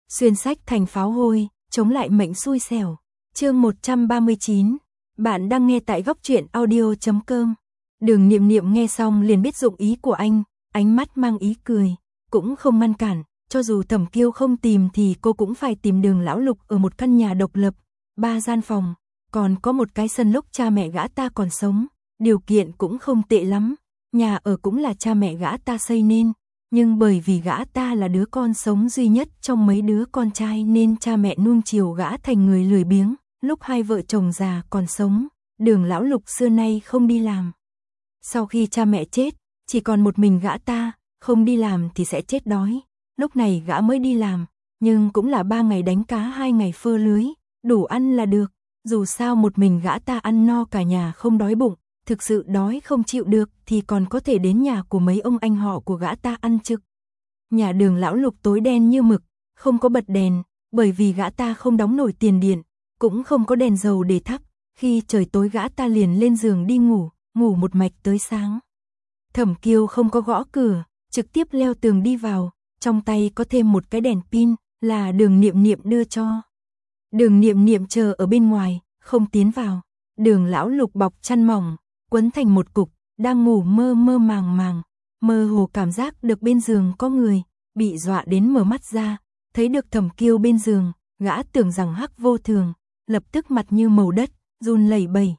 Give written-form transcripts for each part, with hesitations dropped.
Xuyên sách thành pháo hôi, chống lại mệnh xui xẻo. Chương 139. Bạn đang nghe tại góc truyện audio.com. Đường Niệm Niệm nghe xong liền biết dụng ý của anh, ánh mắt mang ý cười, cũng không ngăn cản, cho dù Thẩm Kiêu không tìm thì cô cũng phải tìm Đường lão Lục ở một căn nhà độc lập, 3 gian phòng, còn có một cái sân lúc cha mẹ gã ta còn sống, điều kiện cũng không tệ lắm, nhà ở cũng là cha mẹ gã ta xây nên. Nhưng bởi vì gã ta là đứa con sống duy nhất trong mấy đứa con trai nên cha mẹ nuông chiều gã thành người lười biếng, lúc hai vợ chồng già còn sống, Đường lão Lục xưa nay không đi làm. Sau khi cha mẹ chết, chỉ còn một mình gã ta, không đi làm thì sẽ chết đói, lúc này gã mới đi làm, nhưng cũng là 3 ngày đánh cá 2 ngày phơ lưới, đủ ăn là được, dù sao một mình gã ta ăn no cả nhà không đói bụng. Thực sự đói không chịu được thì còn có thể đến nhà của mấy ông anh họ của gã ta ăn trực. Nhà Đường lão Lục tối đen như mực, không có bật đèn, bởi vì gã ta không đóng nổi tiền điện, cũng không có đèn dầu để thắp, khi trời tối gã ta liền lên giường đi ngủ, ngủ một mạch tới sáng. Thẩm Kiêu không có gõ cửa, trực tiếp leo tường đi vào, trong tay có thêm một cái đèn pin, là Đường Niệm Niệm đưa cho. Đường Niệm Niệm chờ ở bên ngoài, không tiến vào. Đường lão Lục bọc chăn mỏng, quấn thành một cục, đang ngủ mơ mơ màng, mơ hồ cảm giác được bên giường có người, bị dọa đến mở mắt ra, thấy được Thẩm Kiêu bên giường, gã tưởng rằng Hắc Vô Thường, lập tức mặt như màu đất, run lẩy bẩy.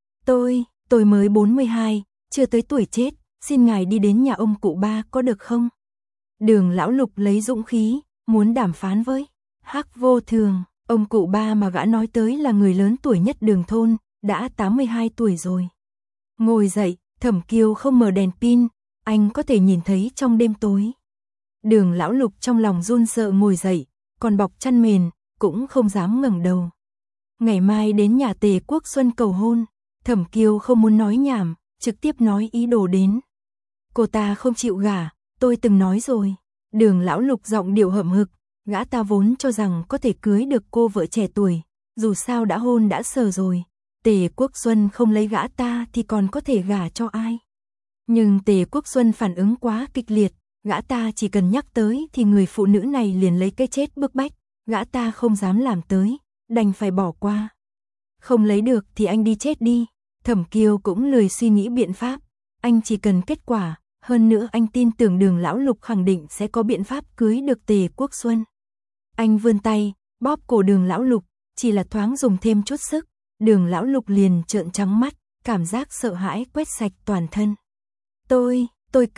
Tôi mới 42, chưa tới tuổi chết, xin ngài đi đến nhà ông cụ ba có được không? Đường lão Lục lấy dũng khí, muốn đàm phán với Hắc Vô Thường, ông cụ ba mà gã nói tới là người lớn tuổi nhất Đường thôn, đã 82 tuổi rồi. Ngồi dậy, Thẩm Kiêu không mở đèn pin, anh có thể nhìn thấy trong đêm tối. Đường lão Lục trong lòng run sợ ngồi dậy, còn bọc chăn mền, cũng không dám ngẩng đầu. Ngày mai đến nhà Tề Quốc Xuân cầu hôn, Thẩm Kiêu không muốn nói nhảm, trực tiếp nói ý đồ đến. Cô ta không chịu gả, tôi từng nói rồi. Đường lão Lục giọng điệu hậm hực, gã ta vốn cho rằng có thể cưới được cô vợ trẻ tuổi, dù sao đã hôn đã sờ rồi. Tề Quốc Xuân không lấy gã ta thì còn có thể gả cho ai. Nhưng Tề Quốc Xuân phản ứng quá kịch liệt, gã ta chỉ cần nhắc tới thì người phụ nữ này liền lấy cái chết bức bách, gã ta không dám làm tới, đành phải bỏ qua. Không lấy được thì anh đi chết đi, Thẩm Kiêu cũng lười suy nghĩ biện pháp, anh chỉ cần kết quả, hơn nữa anh tin tưởng Đường lão Lục khẳng định sẽ có biện pháp cưới được Tề Quốc Xuân. Anh vươn tay, bóp cổ Đường lão Lục, chỉ là thoáng dùng thêm chút sức. Đường lão Lục liền trợn trắng mắt, cảm giác sợ hãi quét sạch toàn thân. Tôi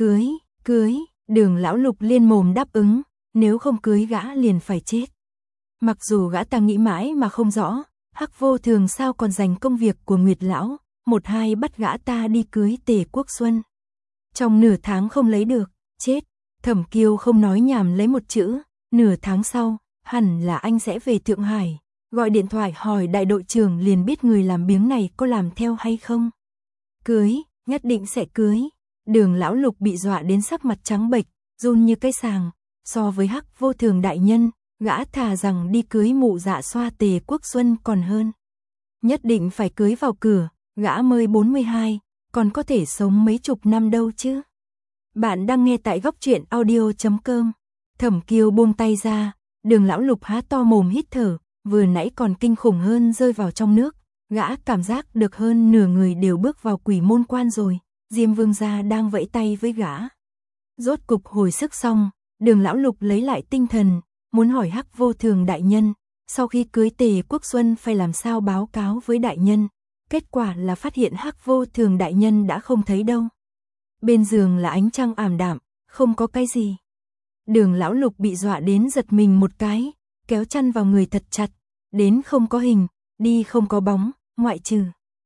cưới, Đường lão Lục liên mồm đáp ứng, nếu không cưới gã liền phải chết. Mặc dù gã ta nghĩ mãi mà không rõ, Hắc Vô Thường sao còn dành công việc của Nguyệt lão, một hai bắt gã ta đi cưới Tề Quốc Xuân. Trong nửa tháng không lấy được, chết. Thẩm Kiêu không nói nhảm lấy một chữ, nửa tháng sau, hẳn là anh sẽ về Thượng Hải. Gọi điện thoại hỏi đại đội trưởng liền biết người làm biếng này có làm theo hay không. Cưới, nhất định sẽ cưới. Đường lão Lục bị dọa đến sắc mặt trắng bệch, run như cây sàng. So với Hắc Vô Thường đại nhân, gã thà rằng đi cưới mụ dạ xoa Tề Quốc Xuân còn hơn. Nhất định phải cưới vào cửa, gã mới 42, còn có thể sống mấy chục năm đâu chứ. Bạn đang nghe tại góc truyện audio.com. Thẩm Kiêu buông tay ra, Đường lão Lục há to mồm hít thở. Vừa nãy còn kinh khủng hơn rơi vào trong nước, gã cảm giác được hơn nửa người đều bước vào quỷ môn quan rồi, Diêm Vương gia đang vẫy tay với gã. Rốt cục hồi sức xong, Đường lão Lục lấy lại tinh thần, muốn hỏi Hắc Vô Thường đại nhân, sau khi cưới Tề Quốc Xuân phải làm sao báo cáo với đại nhân, kết quả là phát hiện Hắc Vô Thường đại nhân đã không thấy đâu. Bên giường là ánh trăng ảm đạm, không có cái gì. Đường lão Lục bị dọa đến giật mình một cái, kéo chăn vào người thật chặt, đến không có hình, đi không có bóng, ngoại trừ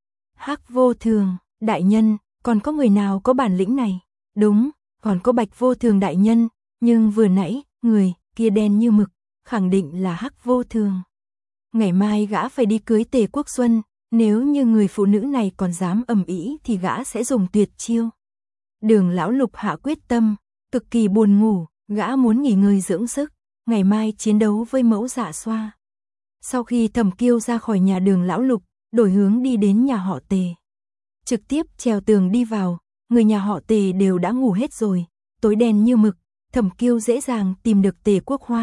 Hắc Vô Thường đại nhân, còn có người nào có bản lĩnh này? Đúng, còn có Bạch Vô Thường đại nhân, nhưng vừa nãy, người kia đen như mực, khẳng định là Hắc Vô Thường. Ngày mai gã phải đi cưới Tề Quốc Xuân, nếu như người phụ nữ này còn dám ầm ĩ thì gã sẽ dùng tuyệt chiêu. Đường lão Lục hạ quyết tâm, cực kỳ buồn ngủ, gã muốn nghỉ ngơi dưỡng sức, ngày mai chiến đấu với mẫu dạ xoa. Sau khi Thẩm Kiêu ra khỏi nhà Đường lão Lục, đổi hướng đi đến nhà họ Tề. Trực tiếp trèo tường đi vào, người nhà họ Tề đều đã ngủ hết rồi, tối đen như mực, Thẩm Kiêu dễ dàng tìm được Tề Quốc Hoa,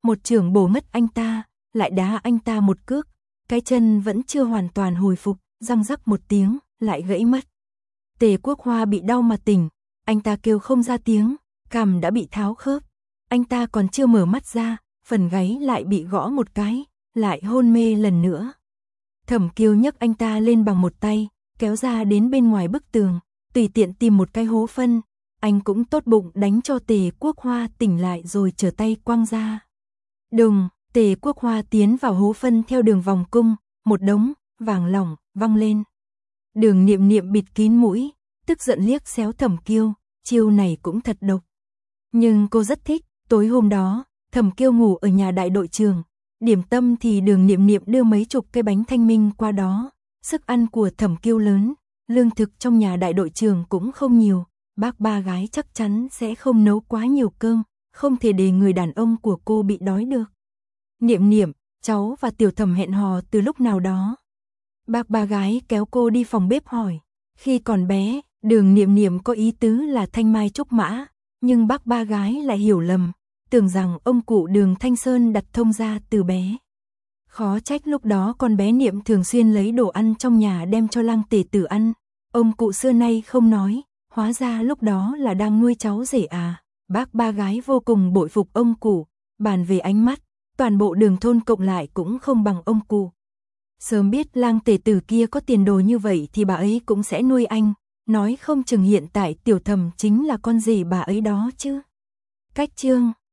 một chưởng bổ mất anh ta, lại đá anh ta một cước, cái chân vẫn chưa hoàn toàn hồi phục, răng rắc một tiếng, lại gãy mất. Tề Quốc Hoa bị đau mà tỉnh, anh ta kêu không ra tiếng, cằm đã bị tháo khớp, anh ta còn chưa mở mắt ra, phần gáy lại bị gõ một cái, lại hôn mê lần nữa. Thẩm Kiêu nhấc anh ta lên bằng một tay, kéo ra đến bên ngoài bức tường, tùy tiện tìm một cái hố phân, anh cũng tốt bụng đánh cho Tề Quốc Hoa tỉnh lại rồi trở tay quăng ra. Đùng, Tề Quốc Hoa tiến vào hố phân theo đường vòng cung, một đống vàng lỏng văng lên. Đường Niệm Niệm bịt kín mũi, tức giận liếc xéo Thẩm Kiêu, chiêu này cũng thật độc. Nhưng cô rất thích, tối hôm đó, Thẩm Kiêu ngủ ở nhà đại đội trưởng, điểm tâm thì Đường Niệm Niệm đưa mấy chục cái bánh thanh minh qua đó, sức ăn của Thẩm Kiêu lớn, lương thực trong nhà đại đội trưởng cũng không nhiều, bác ba gái chắc chắn sẽ không nấu quá nhiều cơm, không thể để người đàn ông của cô bị đói được. Niệm Niệm, cháu và Tiểu Thẩm hẹn hò từ lúc nào đó. Bác ba gái kéo cô đi phòng bếp hỏi. Khi còn bé, Đường Niệm Niệm có ý tứ là thanh mai trúc mã, nhưng bác ba gái lại hiểu lầm, tưởng rằng ông cụ Đường Thanh Sơn đặt thông gia từ bé. Khó trách lúc đó con bé Niệm thường xuyên lấy đồ ăn trong nhà đem cho Lăng Tề Tử ăn, ông cụ xưa nay không nói, hóa ra lúc đó là đang nuôi cháu rể à. Bác ba gái vô cùng bội phục ông cụ, bàn về ánh mắt, toàn bộ Đường thôn cộng lại cũng không bằng ông cụ. Sớm biết Lăng Tề Tử kia có tiền đồ như vậy thì bà ấy cũng sẽ nuôi anh, nói không chừng hiện tại Tiểu Thẩm chính là con rể bà ấy đó chứ. Cách chương